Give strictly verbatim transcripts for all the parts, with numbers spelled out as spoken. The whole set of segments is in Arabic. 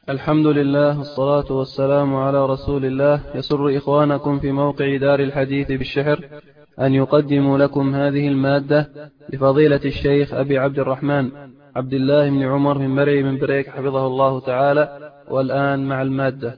الحمد لله والصلاة والسلام على رسول الله. يسر إخوانكم في موقع دار الحديث بالشحر أن يقدموا لكم هذه المادة لفضيلة الشيخ أبي عبد الرحمن عبد الله بن عمر من مرعي من بريك حفظه الله تعالى. والآن مع المادة.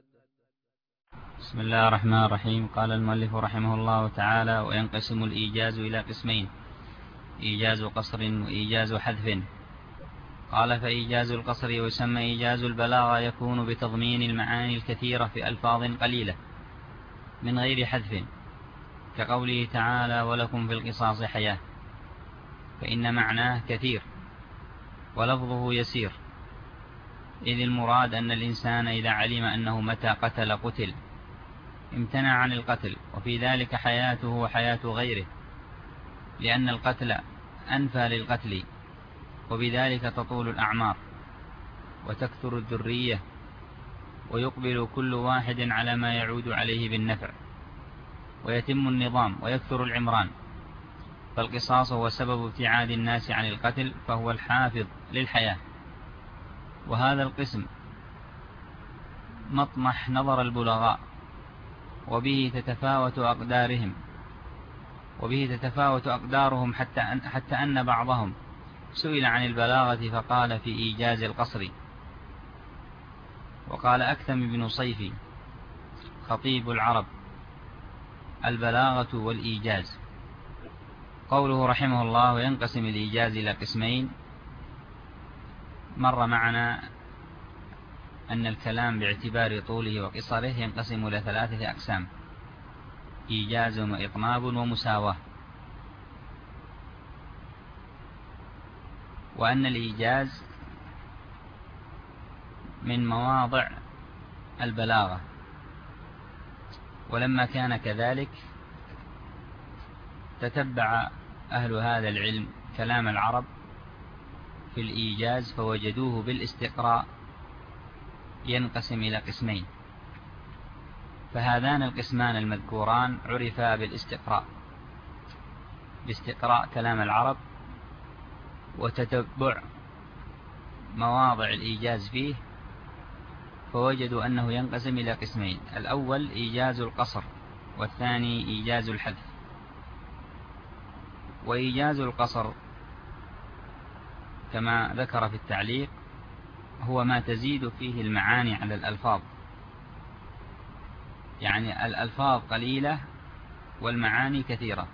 بسم الله الرحمن الرحيم. قال المؤلف رحمه الله تعالى: وينقسم الإيجاز إلى قسمين: إيجاز قصر وإيجاز حذف. قال: فإيجاز القصر ويسمى إيجاز البلاغة يكون بتضمين المعاني الكثيرة في ألفاظ قليلة من غير حذف، كقوله تعالى: ولكم في القصاص حياة، فإن معناه كثير ولفظه يسير، إذ المراد أن الإنسان إذا علم أنه متى قتل قتل امتنع عن القتل، وفي ذلك حياته وحياة غيره، لأن القتل أنفى للقتل، وبذلك تطول الأعمار وتكثر الذرية ويقبل كل واحد على ما يعود عليه بالنفع، ويتم النظام ويكثر العمران. فالقصاص هو سبب ابتعاد الناس عن القتل، فهو الحافظ للحياة. وهذا القسم مطمح نظر البلغاء، وبه تتفاوت أقدارهم وبه تتفاوت أقدارهم حتى أن, حتى أن بعضهم سئل عن البلاغة فقال في إيجاز القصر. وقال أكثم بن صيفي خطيب العرب: البلاغة والإيجاز. قوله رحمه الله: وينقسم الإيجاز إلى قسمين. مر معنا أن الكلام باعتبار طوله وقصره ينقسم إلى ثلاثة أقسام: إيجاز وإطناب ومساواة. وأن الإيجاز من مواضع البلاغة، ولما كان كذلك تتبع أهل هذا العلم كلام العرب في الإيجاز فوجدوه بالاستقراء ينقسم إلى قسمين. فهذان القسمان المذكوران عرفا بالاستقراء، باستقراء كلام العرب وتتبع مواضع الإيجاز فيه، فوجدوا أنه ينقسم إلى قسمين: الأول إيجاز القصر، والثاني إيجاز الحذف. وإيجاز القصر كما ذكر في التعليق هو ما تزيد فيه المعاني على الألفاظ، يعني الألفاظ قليلة والمعاني كثيرة.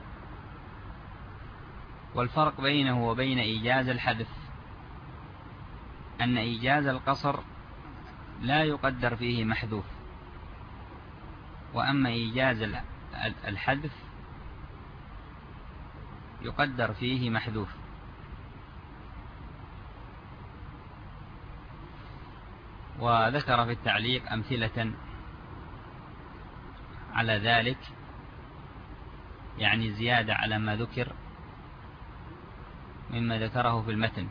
والفرق بينه وبين إيجاز الحذف أن إيجاز القصر لا يقدر فيه محذوف، وأما إيجاز الحذف يقدر فيه محذوف. وذكر في التعليق أمثلة على ذلك، يعني زيادة على ما ذكر مما ذكره في المتن،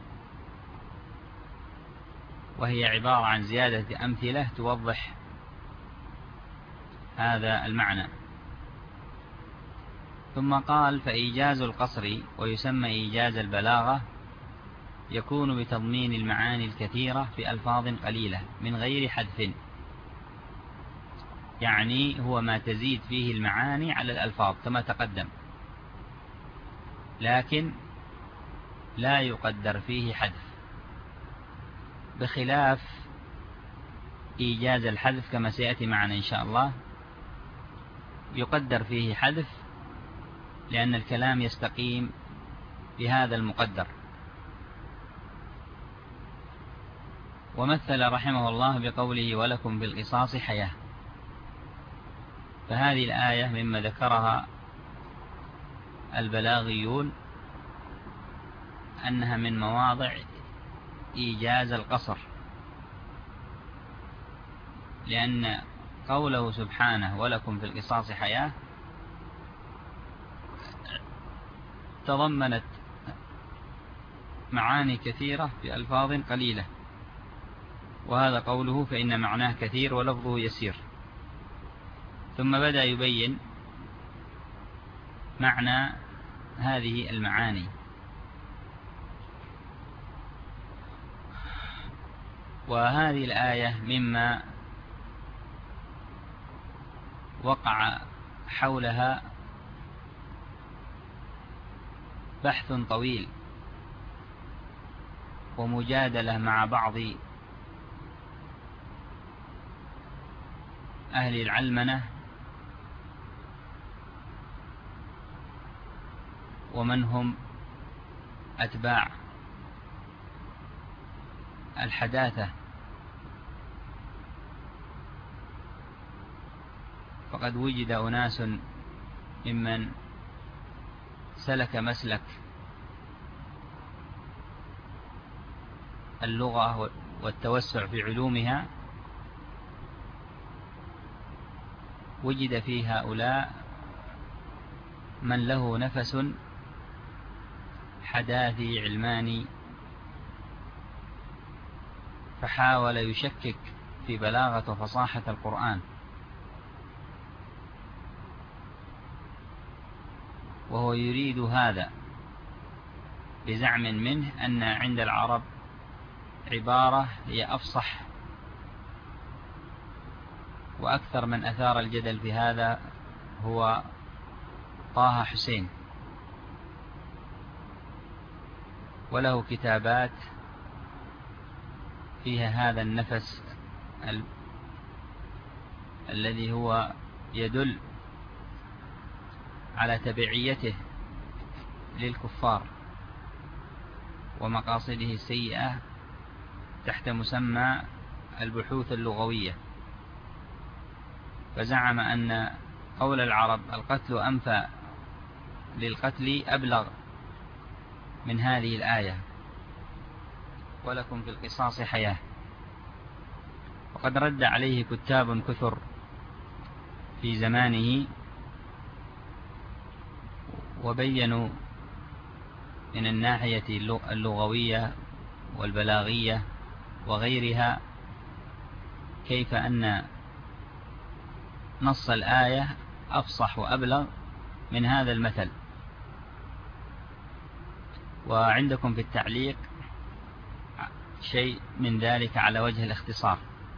وهي عبارة عن زيادة أمثلة توضح هذا المعنى. ثم قال: فإيجاز القصر ويسمى إيجاز البلاغة يكون بتضمين المعاني الكثيرة في ألفاظ قليلة من غير حذف، يعني هو ما تزيد فيه المعاني على الألفاظ كما تقدم، لكن لا يقدر فيه حذف، بخلاف إيجاز الحذف كما سيأتي معنا إن شاء الله، يقدر فيه حذف لأن الكلام يستقيم بهذا المقدر. ومثل رحمه الله بقوله: ولكم في القصاص حياة. فهذه الآية مما ذكرها البلاغيون أنها من مواضع إيجاز القصر، لأن قوله سبحانه: ولكم في القصاص حياة، تضمنت معاني كثيرة في ألفاظ قليلة، وهذا قوله فإن معناه كثير ولفظه يسير. ثم بدأ يبين معنى هذه المعاني. وهذه الآية مما وقع حولها بحث طويل ومجادلة مع بعض أهل العلمنة ومن هم أتباع الحداثة، فقد وجد أناس ممن سلك مسلك اللغة والتوسع في علومها، وجد في هؤلاء من له نفس حداثي علماني، فحاول يشكك في بلاغة وفصاحة القرآن، وهو يريد هذا بزعم منه أن عند العرب عبارة هي أفصح. وأكثر من أثار الجدل في هذا هو طه حسين، وله كتابات فيها هذا النفس ال... الذي هو يدل على تبعيته للكفار ومقاصده السيئة تحت مسمى البحوث اللغوية. فزعم أن قول العرب القتل أنفى للقتل أبلغ من هذه الآية، ولكم في القصاص حياة. وقد رد عليه كتاب كثر في زمانه وبينوا من الناحية اللغوية والبلاغية وغيرها كيف أن نص الآية أفصح وأبلغ من هذا المثل. وعندكم في التعليق شيء من ذلك على وجه الاختصار.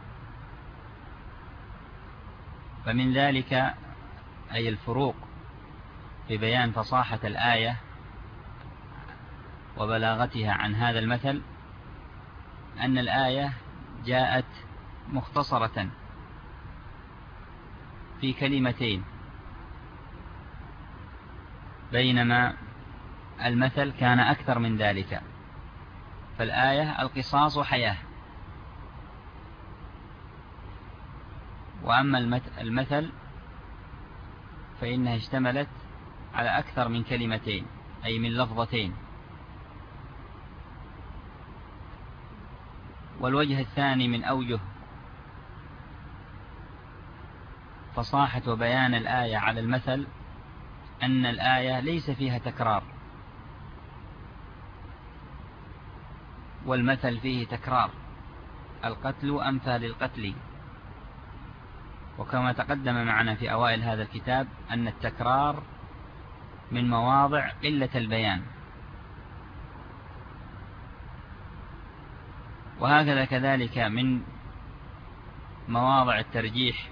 فمن ذلك أي الفروق في بيان فصاحة الآية وبلاغتها عن هذا المثل، أن الآية جاءت مختصرة في كلمتين، بينما المثل كان أكثر من ذلك. فالآية القصاص حياة، وأما المثل فإنها اشتملت على أكثر من كلمتين، أي من لفظتين. والوجه الثاني من أوجه فصاحة وبيان الآية على المثل أن الآية ليس فيها تكرار، والمثل فيه تكرار. القتل أنفى للقتل، وكما تقدم معنا في أوائل هذا الكتاب أن التكرار من مواضع قلة البيان، وهكذا كذلك من مواضع الترجيح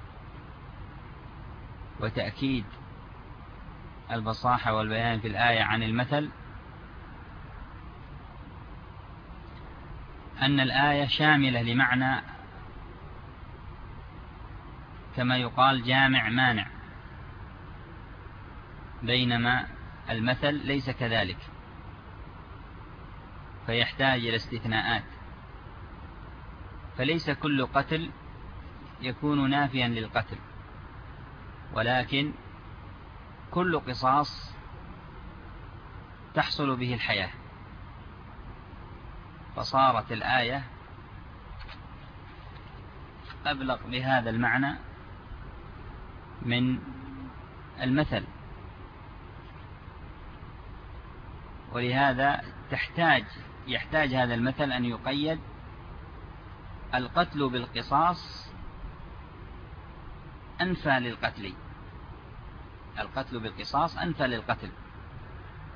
وتأكيد البصاحة والبيان في الآية عن المثل أن الآية شاملة لمعنى، كما يقال جامع مانع، بينما المثل ليس كذلك، فيحتاج إلى استثناءات. فليس كل قتل يكون نافيا للقتل، ولكن كل قصاص تحصل به الحياة. فصارت الآية أبلغ بهذا المعنى من المثل، ولهذا تحتاج يحتاج هذا المثل أن يقيد القتل بالقصاص أنفى للقتل. القتل بالقصاص أنفى للقتل،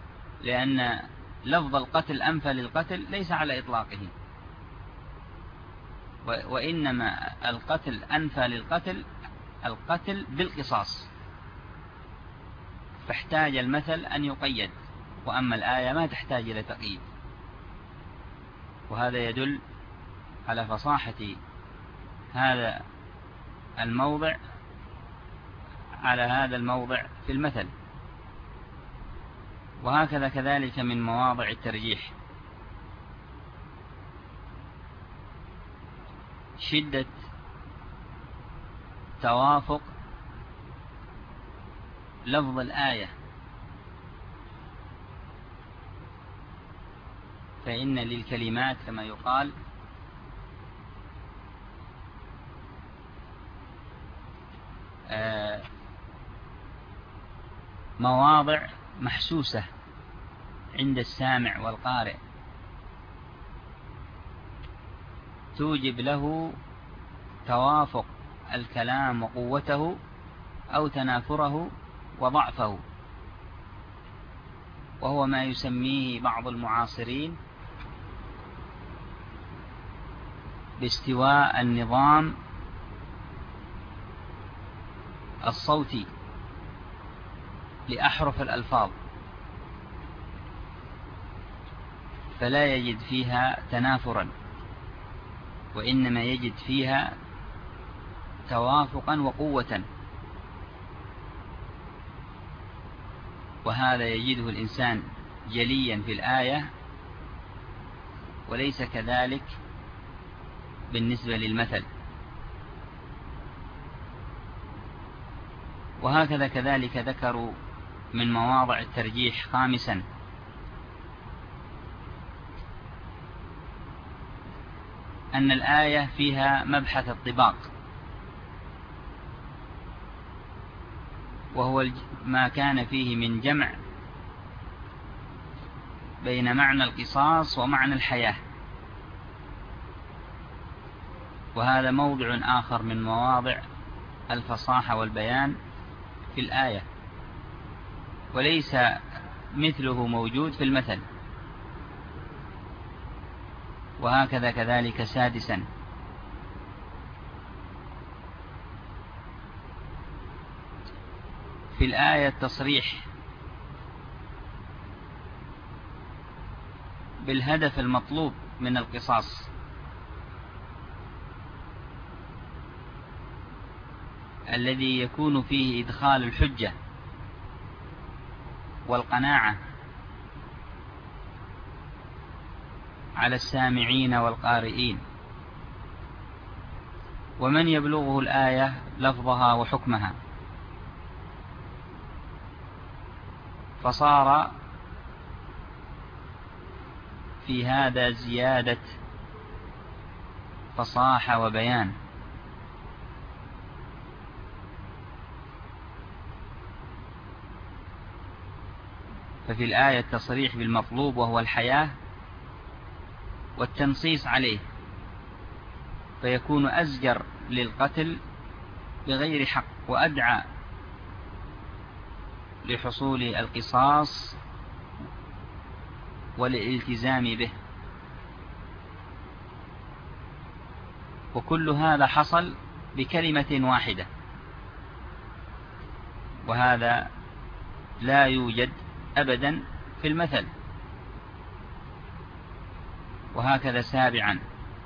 لأن لفظ القتل أنفى للقتل ليس على إطلاقه، وإنما القتل أنفى للقتل القتل بالقصاص، فاحتاج المثل أن يقيد، وأما الآية ما تحتاج إلى تقييد. وهذا يدل على فصاحة هذا الموضع على هذا الموضع في المثل. وهكذا كذلك من مواضع الترجيح شدة توافق لفظ الآية، فإن للكلمات كما يقال مواضع محسوسة عند السامع والقارئ توجب له توافق الكلام وقوته أو تنافره وضعفه، وهو ما يسميه بعض المعاصرين باستواء النظام الصوتي لأحرف الألفاظ، فلا يجد فيها تنافرا، وإنما يجد فيها توافقا وقوة. وهذا يجده الإنسان جليا في الآية، وليس كذلك بالنسبة للمثل. وهكذا كذلك ذكروا من مواضع الترجيح خامسا أن الآية فيها مبحث الطباق، وهو ما كان فيه من جمع بين معنى القصاص ومعنى الحياة. وهذا موضع آخر من مواضع الفصاحة والبيان في الآية، وليس مثله موجود في المثل. وهكذا كذلك سادسا في الآية التصريح بالهدف المطلوب من القصاص، الذي يكون فيه إدخال الحجة والقناعة على السامعين والقارئين، ومن يبلغه الآية لفظها وحكمها، فصار في هذا زيادة فصاحة وبيان. ففي الآية التصريح بالمطلوب وهو الحياة والتنصيص عليه، فيكون أزجر للقتل بغير حق وأدعى لحصول القصاص والالتزام به. وكل هذا حصل بكلمة واحدة، وهذا لا يوجد أبدا في المثل. وهكذا سابعا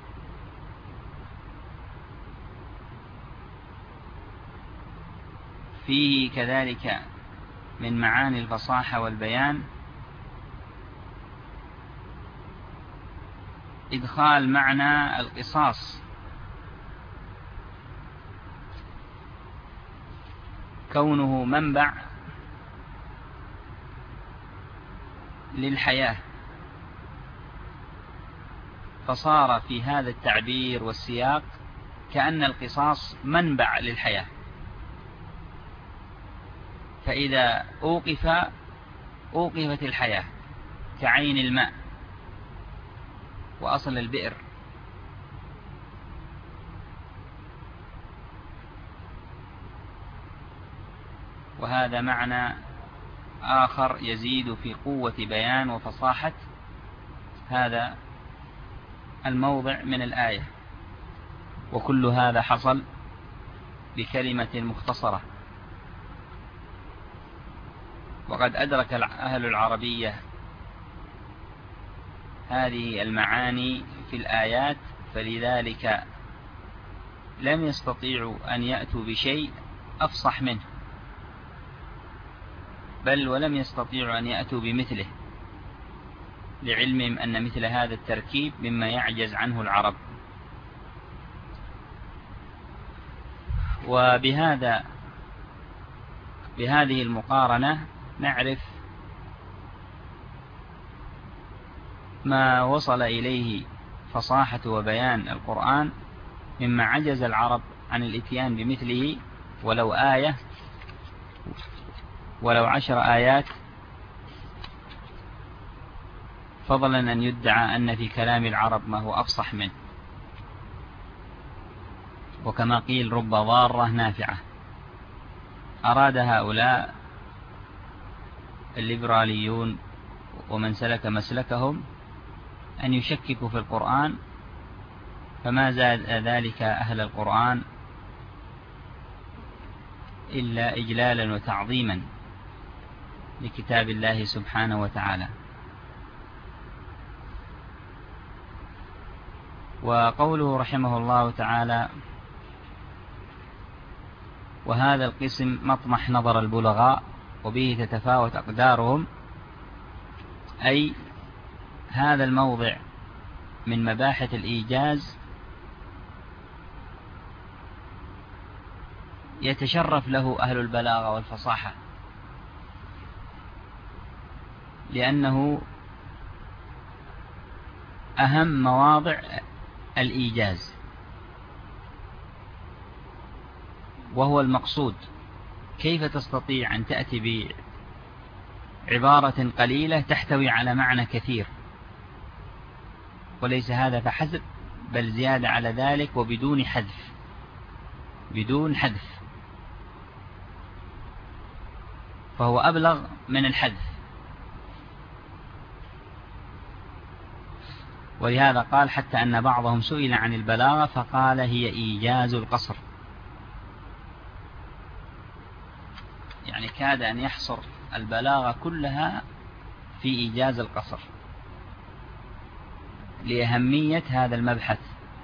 فيه كذلك من معاني الفصاحة والبيان إدخال معنى القصاص، كونه منبع للحياة، فصار في هذا التعبير والسياق كأن القصاص منبع للحياة، فإذا أوقف أوقفت الحياة كعين الماء وأصل البئر. وهذا معنى آخر يزيد في قوة بيان وفصاحة هذا الموضع من الآية. وكل هذا حصل بكلمة مختصرة. وقد أدرك أهل العربية هذه المعاني في الآيات، فلذلك لم يستطيعوا أن يأتوا بشيء أفصح منه، بل ولم يستطيعوا أن يأتوا بمثله، لعلمهم أن مثل هذا التركيب مما يعجز عنه العرب. وبهذا بهذه المقارنة نعرف ما وصل إليه فصاحة وبيان القرآن مما عجز العرب عن الاتيان بمثله، ولو آية ولو عشر آيات، فضلا أن يدعى أن في كلام العرب ما هو أفصح منه. وكما قيل رب ضارة نافعة. أراد هؤلاء الليبراليون ومن سلك مسلكهم أن يشككوا في القرآن، فما زاد ذلك أهل القرآن إلا إجلالا وتعظيما لكتاب الله سبحانه وتعالى. وقوله رحمه الله تعالى: وهذا القسم مطمح نظر البلغاء وبه تتفاوت أقدارهم، أي هذا الموضع من مباحث الإيجاز يتشرف له أهل البلاغة والفصاحة، لأنه أهم مواضع الإيجاز، وهو المقصود. كيف تستطيع أن تأتي بعبارة قليلة تحتوي على معنى كثير؟ وليس هذا فحسب، بل زيادة على ذلك وبدون حذف، بدون حذف، فهو أبلغ من الحذف. ولهذا قال: حتى أن بعضهم سئل عن البلاغة فقال: هي إيجاز القصر. يعني كاد أن يحصر البلاغة كلها في إيجاز القصر لأهمية هذا المبحث.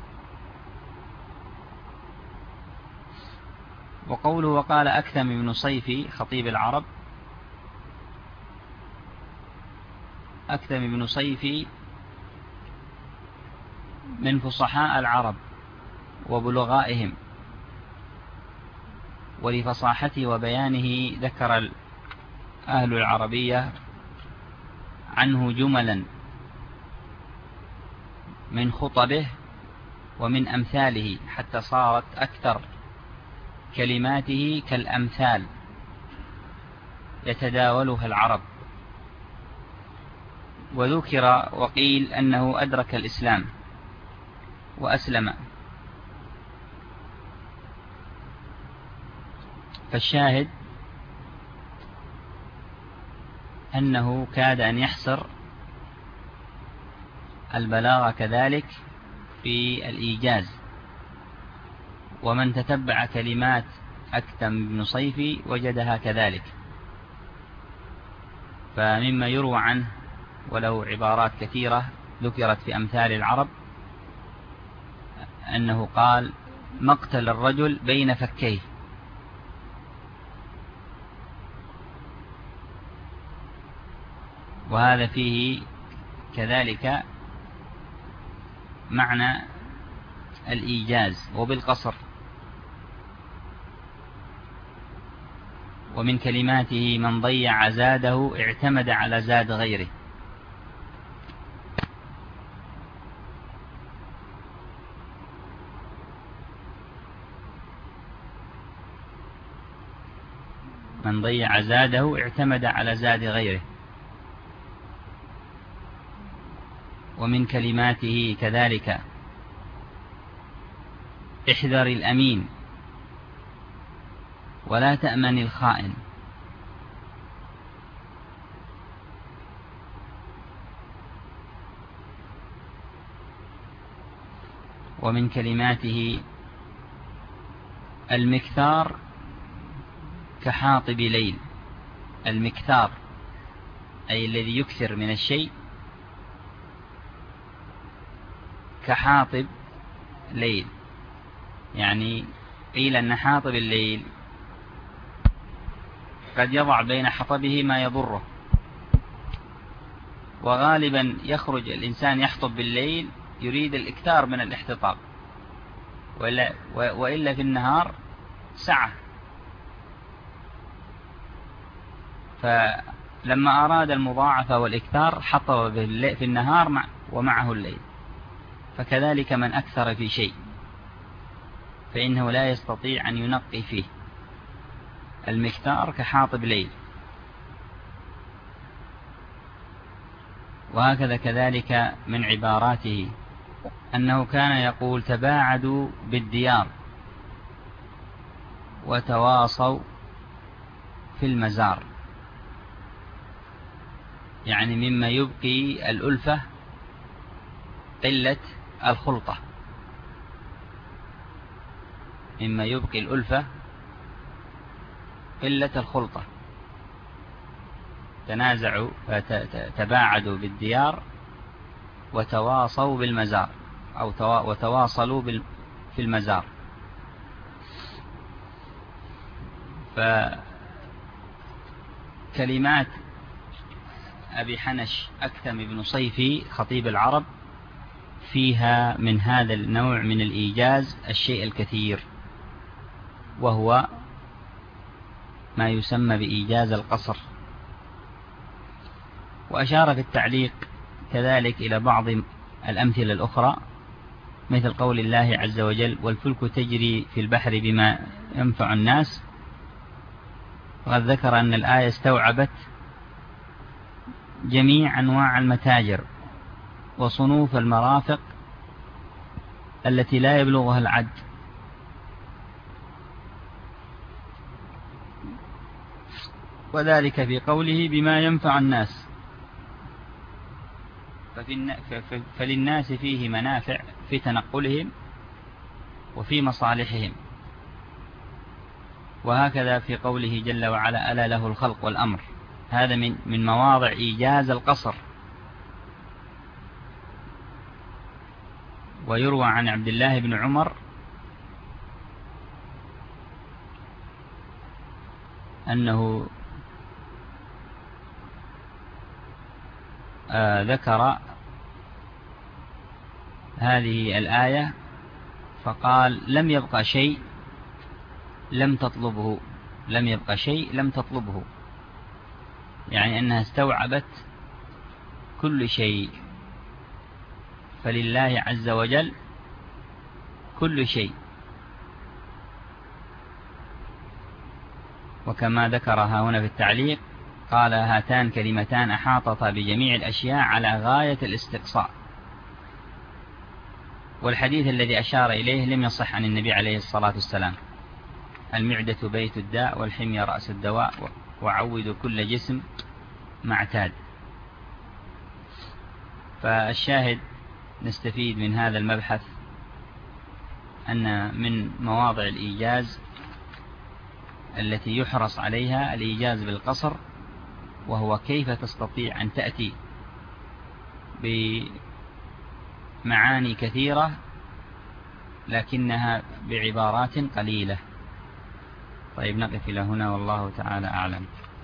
وقوله: وقال أكثم بن صيفي خطيب العرب. أكثم بن صيفي من فصحاء العرب وبلغائهم، ولفصاحته وبيانه ذكر أهل العربية عنه جملا من خطبه ومن أمثاله، حتى صارت أكثر كلماته كالأمثال يتداولها العرب. وذكر وقيل أنه أدرك الإسلام وأسلم. فالشاهد أنه كاد أن يحصر البلاغة كذلك في الإيجاز. ومن تتبع كلمات أكثم بن صيفي وجدها كذلك. فمما يروى عنه ولو عبارات كثيرة ذكرت في أمثال العرب أنه قال: مقتل الرجل بين فكيه. وهذا فيه كذلك معنى الإيجاز وبالقصر. ومن كلماته: من ضيع زاده اعتمد على زاد غيره. من ضيع زاده اعتمد على زاد غيره. ومن كلماته كذلك: احذر الأمين ولا تأمن الخائن. ومن كلماته المكثار كحاطب ليل. المكثار أي الذي يكثر من الشيء كحاطب ليل، يعني قيل أن حاطب الليل قد يضع بين حطبه ما يضره، وغالبا يخرج الإنسان يحطب بالليل يريد الإكثار من الاحتطاب، وإلا, وإلا في النهار سعة. فلما أراد المضاعفة والإكثار حطب في النهار ومعه الليل. فكذلك من أكثر في شيء فإنه لا يستطيع أن ينقي فيه. المكثار كحاطب ليل. وهكذا كذلك من عباراته أنه كان يقول تباعدوا بالديار وتواصوا في المزار، يعني مما يبقي الألفة قلة الخلطة، مما يبقي الألفة قلة الخلطة. تنازعوا تباعدوا بالديار وتواصوا بالمزار، أو وتواصلوا في المزار. فكلمات أبي حنش أكثم بن صيفي خطيب العرب فيها من هذا النوع من الإيجاز الشيء الكثير، وهو ما يسمى بإيجاز القصر. وأشار في التعليق كذلك إلى بعض الأمثلة الأخرى، مثل قول الله عز وجل والفلك تجري في البحر بما ينفع الناس. وقد ذكر أن الآية استوعبت جميع أنواع المتاجر وصنوف المرافق التي لا يبلغها العد، وذلك في قوله بما ينفع الناس. فللناس فيه منافع في تنقلهم وفي مصالحهم. وهكذا في قوله جل وعلا ألا له الخلق والأمر، هذا من من مواضع إيجاز القصر. ويروى عن عبد الله بن عمر أنه آه ذكر هذه الآية فقال لم يبقى شيء لم تطلبه، لم يبقى شيء لم تطلبه، يعني أنها استوعبت كل شيء. فلله عز وجل كل شيء. وكما ذكرها هنا في التعليق قال هاتان كلمتان أحاطتا بجميع الأشياء على غاية الاستقصاء. والحديث الذي أشار إليه لم يصح عن النبي عليه الصلاة والسلام: المعدة بيت الداء والحمية رأس الدواء وعود كل جسم معتاد. فالشاهد نستفيد من هذا المبحث أن من مواضع الإيجاز التي يحرص عليها الإيجاز بالقصر، وهو كيف تستطيع أن تأتي بمعاني كثيرة لكنها بعبارات قليلة. طيب نقف إلى هنا والله تعالى أعلم.